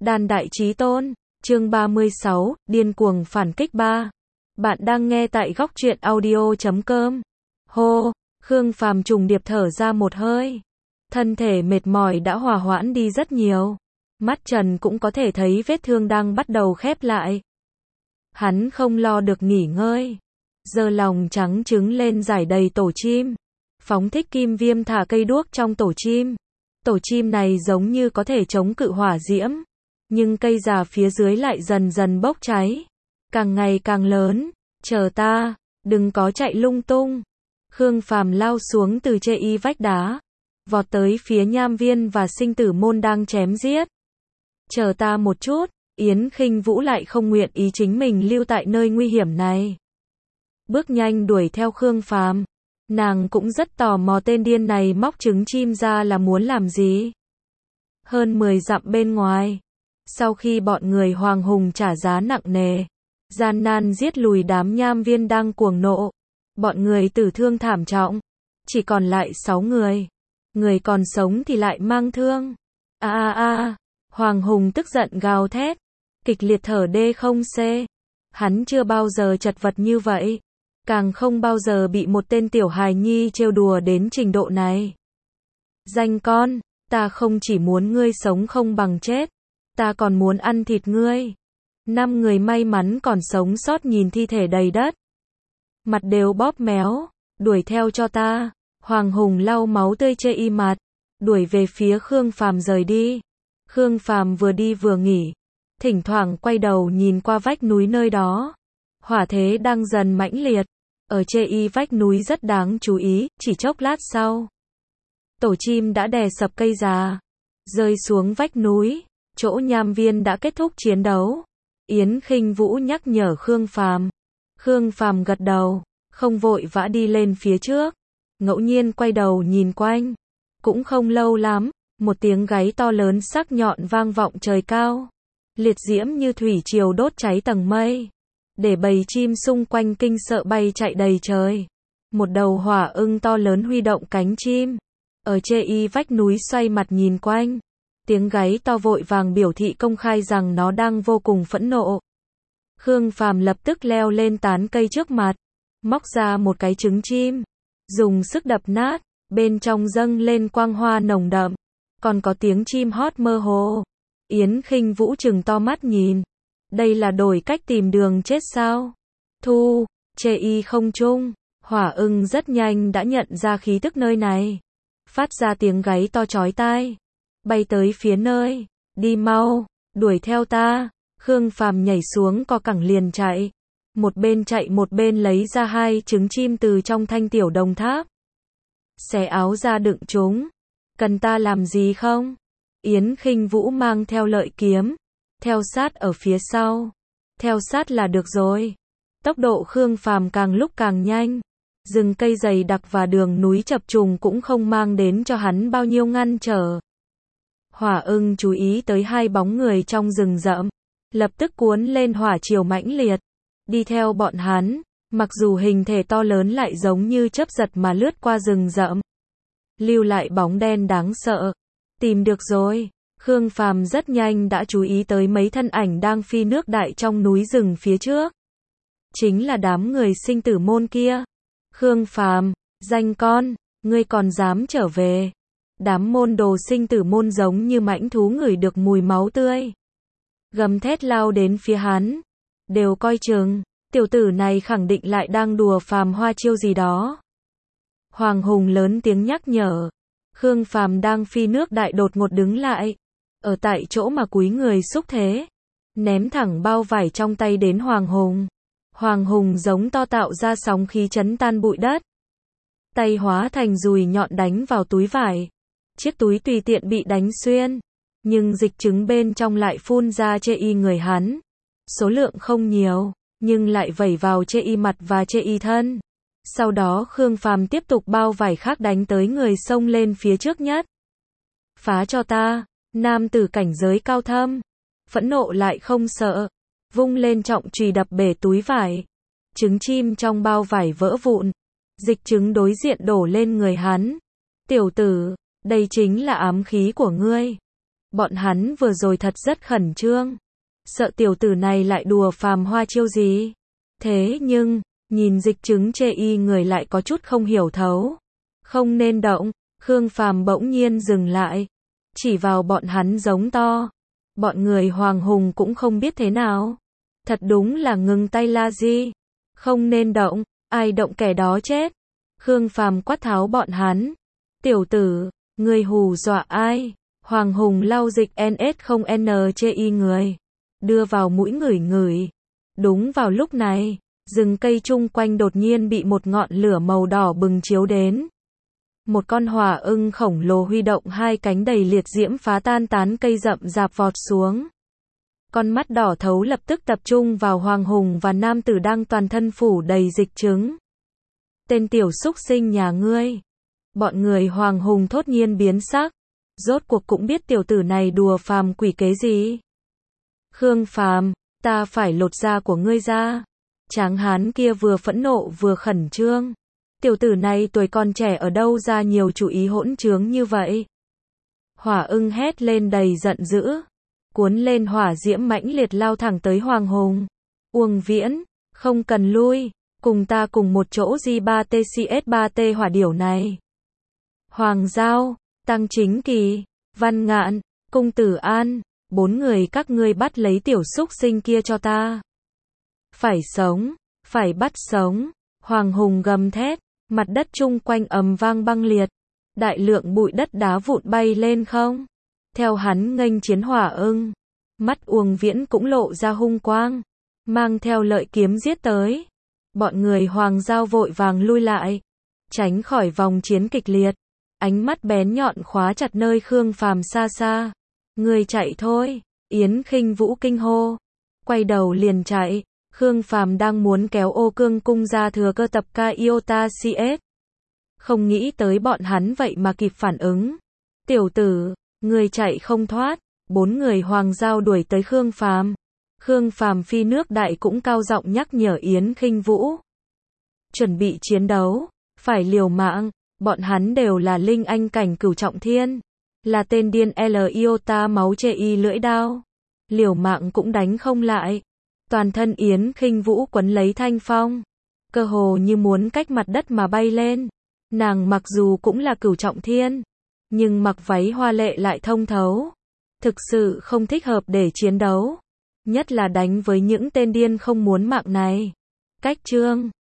Đan đại chí tôn, chương 36, điên cuồng phản kích 3. Bạn đang nghe tại góc truyện audio.com. Hô, Khương Phàm trùng điệp thở ra một hơi. Thân thể mệt mỏi đã hòa hoãn đi rất nhiều. Mắt Trần cũng có thể thấy vết thương đang bắt đầu khép lại. Hắn không lo được nghỉ ngơi. Giơ lòng trắng trứng lên rải đầy tổ chim. Phóng thích kim viêm thả cây đuốc trong tổ chim. Tổ chim này giống như có thể chống cự hỏa diễm. Nhưng cây già phía dưới lại dần dần bốc cháy. Càng ngày càng lớn. Chờ ta, đừng có chạy lung tung. Khương Phàm lao xuống từ chê y vách đá. Vọt tới phía Nham Viên và Sinh Tử Môn đang chém giết. Chờ ta một chút, Yến Khinh Vũ lại không nguyện ý chính mình lưu tại nơi nguy hiểm này. Bước nhanh đuổi theo Khương Phàm. Nàng cũng rất tò mò tên điên này móc trứng chim ra là muốn làm gì. Hơn 10 dặm bên ngoài. Sau khi bọn người Hoàng Hùng trả giá nặng nề, gian nan giết lùi đám Nham Viên đang cuồng nộ. Bọn người tử thương thảm trọng. Chỉ còn lại 6 người. Người còn sống thì lại mang thương. Hoàng Hùng tức giận gào thét. Kịch liệt thở D0C. Hắn chưa bao giờ chật vật như vậy. Càng không bao giờ bị một tên tiểu hài nhi trêu đùa đến trình độ này. Danh con, ta không chỉ muốn ngươi sống không bằng chết. Ta còn muốn ăn thịt ngươi. 5 người may mắn còn sống sót nhìn thi thể đầy đất. Mặt đều bóp méo. Đuổi theo cho ta. Hoàng Hùng lau máu tươi chê y mặt. Đuổi về phía Khương Phàm rời đi. Khương Phàm vừa đi vừa nghỉ. Thỉnh thoảng quay đầu nhìn qua vách núi nơi đó. Hỏa thế đang dần mãnh liệt. Ở chê y vách núi rất đáng chú ý, chỉ chốc lát sau. Tổ chim đã đè sập cây già. Rơi xuống vách núi. Chỗ Nham Viên đã kết thúc chiến đấu. Yến Khinh Vũ nhắc nhở Khương Phàm. Khương Phàm gật đầu, không vội vã đi lên phía trước. Ngẫu nhiên quay đầu nhìn quanh. Cũng không lâu lắm, một tiếng gáy to lớn sắc nhọn vang vọng trời cao. Liệt diễm như thủy triều đốt cháy tầng mây. Để bầy chim xung quanh kinh sợ bay chạy đầy trời. Một đầu hỏa ưng to lớn huy động cánh chim. Ở chê y vách núi xoay mặt nhìn quanh. Tiếng gáy to vội vàng biểu thị công khai rằng nó đang vô cùng phẫn nộ. Khương Phàm lập tức leo lên tán cây trước mặt. Móc ra một cái trứng chim. Dùng sức đập nát. Bên trong dâng lên quang hoa nồng đậm. Còn có tiếng chim hót mơ hồ. Yến Khinh Vũ trừng to mắt nhìn. Đây là đổi cách tìm đường chết sao? Thu, chê y không trung. Hỏa ưng rất nhanh đã nhận ra khí tức nơi này. Phát ra tiếng gáy to chói tai. Bay tới phía nơi. Đi mau, đuổi theo ta. Khương Phàm nhảy xuống co cẳng liền chạy. Một bên chạy một bên lấy ra 2 trứng chim từ trong thanh tiểu đồng tháp. Xé áo ra đựng chúng. Cần ta làm gì không? Yến Khinh Vũ mang theo lợi kiếm. Theo sát ở phía sau. Theo sát là được rồi. Tốc độ Khương Phàm càng lúc càng nhanh. Rừng cây dày đặc và đường núi chập trùng cũng không mang đến cho hắn bao nhiêu ngăn trở. Hỏa ưng chú ý tới 2 bóng người trong rừng rậm. Lập tức cuốn lên hỏa triều mãnh liệt. Đi theo bọn hắn. Mặc dù hình thể to lớn lại giống như chớp giật mà lướt qua rừng rậm. Lưu lại bóng đen đáng sợ. Tìm được rồi. Khương Phàm rất nhanh đã chú ý tới mấy thân ảnh đang phi nước đại trong núi rừng phía trước. Chính là đám người Sinh Tử Môn kia. Khương Phàm, danh con, ngươi còn dám trở về. Đám môn đồ Sinh Tử Môn giống như mãnh thú ngửi được mùi máu tươi. Gầm thét lao đến phía hắn. Đều coi chừng, tiểu tử này khẳng định lại đang đùa phàm hoa chiêu gì đó. Hoàng Hùng lớn tiếng nhắc nhở. Khương Phàm đang phi nước đại đột ngột đứng lại. Ở tại chỗ mà cúi người xúc thế. Ném thẳng bao vải trong tay đến Hoàng Hùng. Hoàng Hùng giống to tạo ra sóng khí chấn tan bụi đất. Tay hóa thành dùi nhọn đánh vào túi vải. Chiếc túi tùy tiện bị đánh xuyên. Nhưng dịch trứng bên trong lại phun ra chê y người hắn. Số lượng không nhiều, nhưng lại vẩy vào chê y mặt và chê y thân. Sau đó Khương Phàm tiếp tục bao vải khác đánh tới người xông lên phía trước nhất. Phá cho ta, nam tử cảnh giới cao thâm. Phẫn nộ lại không sợ. Vung lên trọng chùy đập bể túi vải. Trứng chim trong bao vải vỡ vụn. Dịch trứng đối diện đổ lên người hắn. Tiểu tử, đây chính là ám khí của ngươi. Bọn hắn vừa rồi thật rất khẩn trương. Sợ tiểu tử này lại đùa phàm hoa chiêu gì. Thế nhưng, nhìn dịch chứng chê y người lại có chút không hiểu thấu. Không nên động, Khương Phàm bỗng nhiên dừng lại. Chỉ vào bọn hắn giống to. Bọn người Hoàng Hùng cũng không biết thế nào. Thật đúng là ngừng tay la gì. Không nên động, ai động kẻ đó chết. Khương Phàm quát tháo bọn hắn. Tiểu tử, người hù dọa ai? Hoàng Hùng lau dịch NS0N chê y người. Đưa vào mũi ngửi ngửi. Đúng vào lúc này, rừng cây chung quanh đột nhiên bị một ngọn lửa màu đỏ bừng chiếu đến. Một con hỏa ưng khổng lồ huy động hai cánh đầy liệt diễm phá tan tán cây rậm rạp vọt xuống. Con mắt đỏ thấu lập tức tập trung vào Hoàng Hùng và nam tử đang toàn thân phủ đầy dịch chứng. Tên tiểu súc sinh nhà ngươi. Bọn người Hoàng Hùng thốt nhiên biến sắc. Rốt cuộc cũng biết tiểu tử này đùa phàm quỷ kế gì. Khương Phàm, ta phải lột da của ngươi ra. Tráng hán kia vừa phẫn nộ vừa khẩn trương. Tiểu tử này tuổi còn trẻ ở đâu ra nhiều chủ ý hỗn trướng như vậy. Hỏa ưng hét lên đầy giận dữ. Cuốn lên hỏa diễm mãnh liệt lao thẳng tới Hoàng Hùng. Uông Viễn, không cần lui, cùng ta cùng một chỗ J3TCS3T hỏa điểu này. Hoàng Giao, Tăng Chính Kỳ, Văn Ngạn, Cung Tử An, 4 người các ngươi bắt lấy tiểu súc sinh kia cho ta. Phải sống, phải bắt sống. Hoàng Hùng gầm thét, mặt đất chung quanh ầm vang băng liệt. Đại lượng bụi đất đá vụn bay lên không. Theo hắn nghênh chiến hỏa ưng. Mắt Uông Viễn cũng lộ ra hung quang. Mang theo lợi kiếm giết tới. Bọn người Hoàng Giao vội vàng lui lại. Tránh khỏi vòng chiến kịch liệt. Ánh mắt bén nhọn khóa chặt nơi Khương Phàm xa xa. Người chạy thôi. Yến Khinh Vũ kinh hô. Quay đầu liền chạy. Khương Phàm đang muốn kéo ô cương cung ra thừa cơ tập ca Iota CS. Không nghĩ tới bọn hắn vậy mà kịp phản ứng. Tiểu tử, người chạy không thoát. 4 người Hoàng Giao đuổi tới Khương Phàm. Khương Phàm phi nước đại cũng cao giọng nhắc nhở Yến Khinh Vũ. Chuẩn bị chiến đấu, phải liều mạng, bọn hắn đều là linh anh cảnh cửu trọng thiên. Là tên điên L Iota máu chê y lưỡi đao. Liều mạng cũng đánh không lại. Toàn thân Yến Khinh Vũ quấn lấy thanh phong. Cơ hồ như muốn cách mặt đất mà bay lên. Nàng mặc dù cũng là cửu trọng thiên. Nhưng mặc váy hoa lệ lại thông thấu. Thực sự không thích hợp để chiến đấu. Nhất là đánh với những tên điên không muốn mạng này. Cách chương